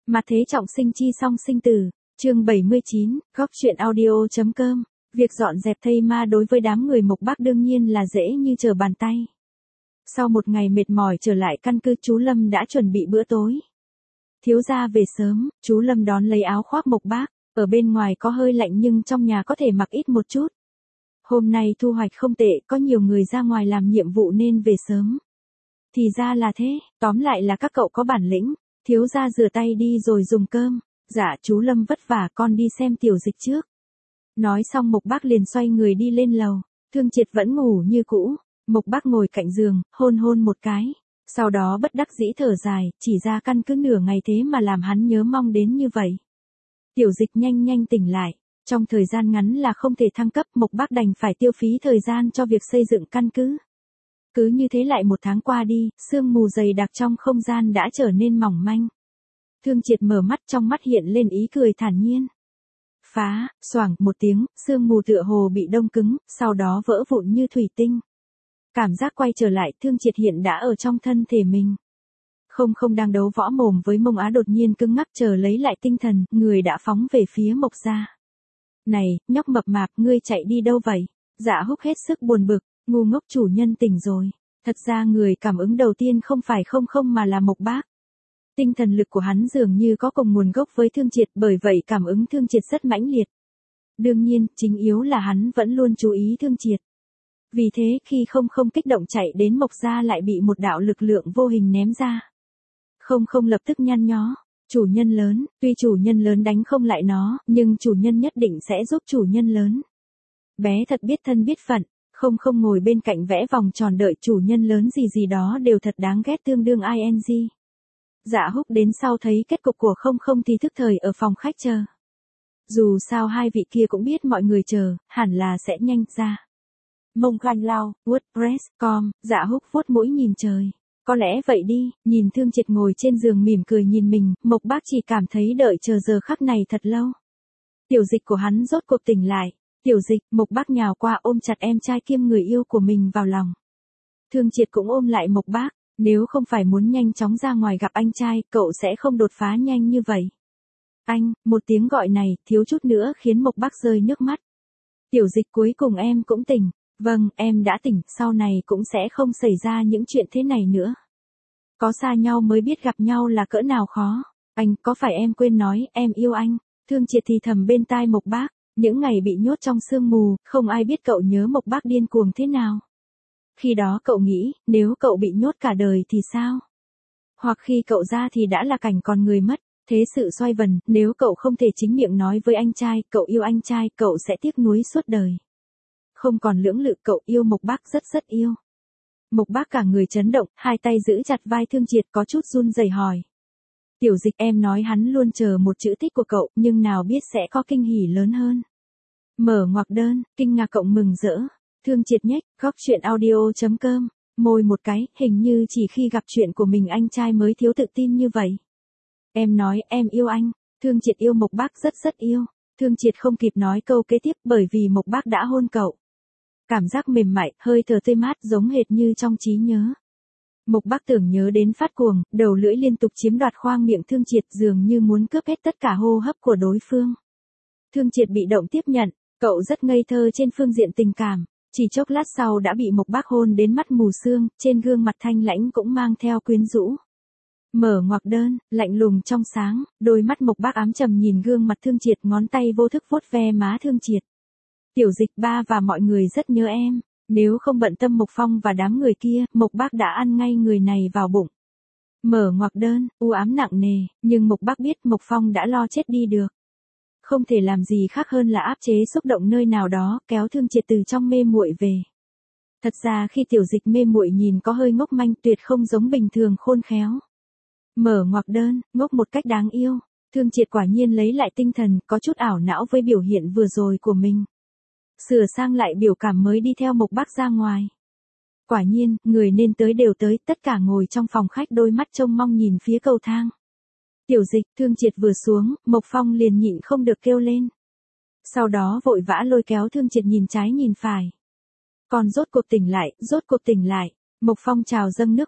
Mà thế trọng sinh chi song sinh tử, chương 79, góc truyện audio.com, việc dọn dẹp thây ma đối với đám người Mộc Bác đương nhiên là dễ như trở bàn tay. Sau một ngày mệt mỏi trở lại căn cứ, chú Lâm đã chuẩn bị bữa tối. Thiếu gia về sớm, chú Lâm đón lấy áo khoác Mộc Bác, ở bên ngoài có hơi lạnh nhưng trong nhà có thể mặc ít một chút. Hôm nay thu hoạch không tệ, có nhiều người ra ngoài làm nhiệm vụ nên về sớm. Thì ra là thế, tóm lại là các cậu có bản lĩnh. Thiếu gia rửa tay đi rồi dùng cơm. Dạ chú Lâm vất vả, con đi xem Tiểu Dịch trước. Nói xong Mộc Bác liền xoay người đi lên lầu. Thương Triệt vẫn ngủ như cũ. Mộc Bác ngồi cạnh giường, hôn hôn một cái. Sau đó bất đắc dĩ thở dài, chỉ ra căn cứ nửa ngày thế mà làm hắn nhớ mong đến như vậy. Tiểu Dịch nhanh nhanh tỉnh lại. Trong thời gian ngắn là không thể thăng cấp, Mộc Bác đành phải tiêu phí thời gian cho việc xây dựng căn cứ. Cứ như thế lại một tháng qua đi, sương mù dày đặc trong không gian đã trở nên mỏng manh. Thương Triệt mở mắt, trong mắt hiện lên ý cười thản nhiên. Phá, xoảng một tiếng, sương mù tựa hồ bị đông cứng, sau đó vỡ vụn như thủy tinh. Cảm giác quay trở lại, Thương Triệt hiện đã ở trong thân thể mình. Không đang đấu võ mồm với Mông Á đột nhiên cứng ngắc, chờ lấy lại tinh thần, người đã phóng về phía Mộc gia. Này, nhóc mập mạp, ngươi chạy đi đâu vậy? Dạ Húc hết sức buồn bực. Ngu ngốc, chủ nhân tỉnh rồi. Thật ra người cảm ứng đầu tiên không phải không mà là Mộc Bác. Tinh thần lực của hắn dường như có cùng nguồn gốc với Thương Triệt, bởi vậy cảm ứng Thương Triệt rất mãnh liệt. Đương nhiên, chính yếu là hắn vẫn luôn chú ý Thương Triệt. Vì thế khi không kích động chạy đến Mộc gia lại bị một đạo lực lượng vô hình ném ra. Không lập tức nhăn nhó. Chủ nhân lớn, tuy chủ nhân lớn đánh không lại nó, nhưng chủ nhân nhất định sẽ giúp chủ nhân lớn. Bé thật biết thân biết phận. Không ngồi bên cạnh vẽ vòng tròn đợi chủ nhân lớn gì đó đều thật đáng ghét, tương đương ing. Dạ Húc đến sau thấy kết cục của không thì thức thời ở phòng khách chờ. Dù sao hai vị kia cũng biết mọi người chờ, hẳn là sẽ nhanh ra. Mông Khanh Lao, WordPress.com, Dạ Húc vuốt mũi nhìn trời. Có lẽ vậy đi, nhìn Thương Triệt ngồi trên giường mỉm cười nhìn mình, Mộc Bác chỉ cảm thấy đợi chờ giờ khắc này thật lâu. Tiểu Dịch của hắn rốt cuộc tỉnh lại. Tiểu Dịch, Mộc Bác nhào qua ôm chặt em trai kiêm người yêu của mình vào lòng. Thương Triệt cũng ôm lại Mộc Bác, nếu không phải muốn nhanh chóng ra ngoài gặp anh trai, cậu sẽ không đột phá nhanh như vậy. Anh, một tiếng gọi này, thiếu chút nữa khiến Mộc Bác rơi nước mắt. Tiểu Dịch, cuối cùng em cũng tỉnh. Vâng, em đã tỉnh, sau này cũng sẽ không xảy ra những chuyện thế này nữa. Có xa nhau mới biết gặp nhau là cỡ nào khó. Anh, có phải em quên nói, em yêu anh. Thương Triệt thì thầm bên tai Mộc Bác. Những ngày bị nhốt trong sương mù, không ai biết cậu nhớ Mộc Bác điên cuồng thế nào. Khi đó cậu nghĩ, nếu cậu bị nhốt cả đời thì sao? Hoặc khi cậu ra thì đã là cảnh còn người mất. Thế sự xoay vần, nếu cậu không thể chính miệng nói với anh trai, cậu yêu anh trai, cậu sẽ tiếc nuối suốt đời. Không còn lưỡng lự, cậu yêu Mộc Bác rất yêu. Mộc Bác cả người chấn động, hai tay giữ chặt vai Thương Triệt, có chút run rẩy hỏi. Tiểu Dịch, em nói hắn luôn chờ một chữ thích của cậu, nhưng nào biết sẽ có kinh hỉ lớn hơn. Mở ngoặc đơn, kinh ngạc cộng mừng rỡ. Thương Triệt nhếch, góc truyện audio.com, môi một cái, hình như chỉ khi gặp chuyện của mình anh trai mới thiếu tự tin như vậy. Em nói, em yêu anh. Thương Triệt yêu Mộc Bác rất yêu. Thương Triệt không kịp nói câu kế tiếp bởi vì Mộc Bác đã hôn cậu. Cảm giác mềm mại, hơi thở tươi mát giống hệt như trong trí nhớ. Mộc Bác tưởng nhớ đến phát cuồng, đầu lưỡi liên tục chiếm đoạt khoang miệng Thương Triệt, dường như muốn cướp hết tất cả hô hấp của đối phương. Thương Triệt bị động tiếp nhận, cậu rất ngây thơ trên phương diện tình cảm, chỉ chốc lát sau đã bị Mộc Bác hôn đến mắt mù sương, trên gương mặt thanh lãnh cũng mang theo quyến rũ. Mở ngoặc đơn, lạnh lùng trong sáng, đôi mắt Mộc Bác ám trầm nhìn gương mặt Thương Triệt, ngón tay vô thức vuốt ve má Thương Triệt. Tiểu Dịch, ba và mọi người rất nhớ em. Nếu không bận tâm Mộc Phong và đám người kia, Mộc Bác đã ăn ngay người này vào bụng. Mở ngoặc đơn, u ám nặng nề, nhưng Mộc Bác biết Mộc Phong đã lo chết đi được. Không thể làm gì khác hơn là áp chế xúc động nơi nào đó, kéo Thương Triệt từ trong mê muội về. Thật ra khi Tiểu Dịch mê muội nhìn có hơi ngốc manh, tuyệt không giống bình thường khôn khéo. Mở ngoặc đơn, ngốc một cách đáng yêu. Thương Triệt quả nhiên lấy lại tinh thần, có chút ảo não với biểu hiện vừa rồi của mình. Sửa sang lại biểu cảm mới đi theo Mộc Bác ra ngoài. Quả nhiên, người nên tới đều tới, tất cả ngồi trong phòng khách đôi mắt trông mong nhìn phía cầu thang. Tiểu Dịch, Thương Triệt vừa xuống, Mộc Phong liền nhịn không được kêu lên. Sau đó vội vã lôi kéo Thương Triệt nhìn trái nhìn phải. Còn rốt cuộc tỉnh lại. Mộc Phong trào dâng nước mắt,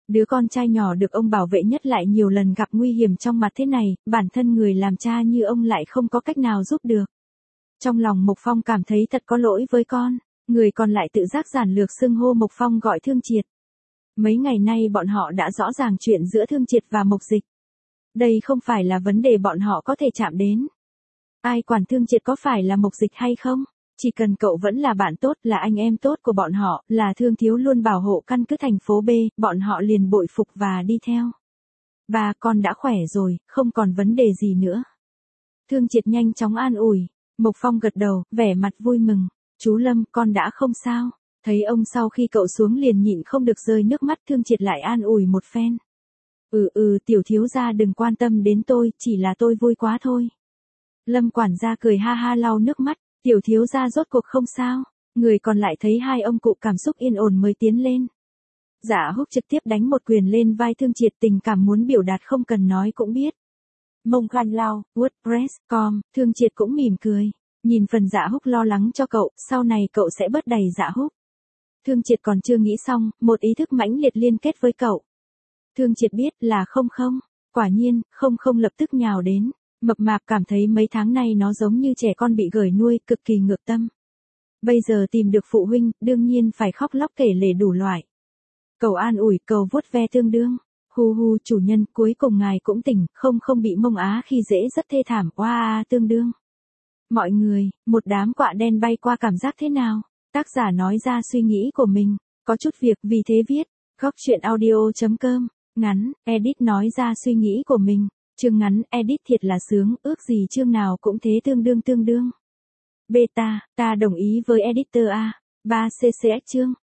Đứa con trai nhỏ được ông bảo vệ nhất lại nhiều lần gặp nguy hiểm trong mặt thế này, bản thân người làm cha như ông lại không có cách nào giúp được. Trong lòng Mộc Phong cảm thấy thật có lỗi với con, người còn lại tự giác giản lược xưng hô Mộc Phong gọi Thương Triệt. Mấy ngày nay bọn họ đã rõ ràng chuyện giữa Thương Triệt và Mộc Dịch. Đây không phải là vấn đề bọn họ có thể chạm đến. Ai quản Thương Triệt có phải là Mộc Dịch hay không? Chỉ cần cậu vẫn là bạn tốt, là anh em tốt của bọn họ, là Thương thiếu luôn bảo hộ căn cứ thành phố B, bọn họ liền bội phục và đi theo. Ba, con đã khỏe rồi, không còn vấn đề gì nữa. Thương Triệt nhanh chóng an ủi. Mộc Phong gật đầu, vẻ mặt vui mừng. Chú Lâm, con đã không sao. Thấy ông sau khi cậu xuống liền nhịn không được rơi nước mắt. Thương Triệt lại an ủi một phen. Tiểu thiếu gia đừng quan tâm đến tôi, chỉ là tôi vui quá thôi. Lâm quản gia cười ha ha lau nước mắt. Tiểu thiếu gia rốt cuộc không sao. Người còn lại thấy hai ông cụ cảm xúc yên ổn mới tiến lên. Dạ Húc trực tiếp đánh một quyền lên vai Thương Triệt, tình cảm muốn biểu đạt không cần nói cũng biết. Mông Khan Lao, WordPress.com, Thương Triệt cũng mỉm cười. Nhìn phần Dạ Húc lo lắng cho cậu, sau này cậu sẽ bớt đầy Dạ Húc. Thương Triệt còn chưa nghĩ xong, một ý thức mãnh liệt liên kết với cậu. Thương Triệt biết là không. Quả nhiên, không lập tức nhào đến. Mập mạp cảm thấy mấy tháng nay nó giống như trẻ con bị gửi nuôi, cực kỳ ngược tâm. Bây giờ tìm được phụ huynh, đương nhiên phải khóc lóc kể lể đủ loại. Cậu an ủi, cậu vuốt ve tương đương. Hu chủ nhân, cuối cùng ngài cũng tỉnh, không bị Mông Á khi dễ rất thê thảm, tương đương. Mọi người, một đám quạ đen bay qua cảm giác thế nào? Tác giả nói ra suy nghĩ của mình, có chút việc vì thế viết. Góc truyện audio.com, ngắn, edit nói ra suy nghĩ của mình. Chương ngắn, edit thiệt là sướng, ước gì chương nào cũng thế tương đương. Beta, ta đồng ý với editor A. 3 CCX chương.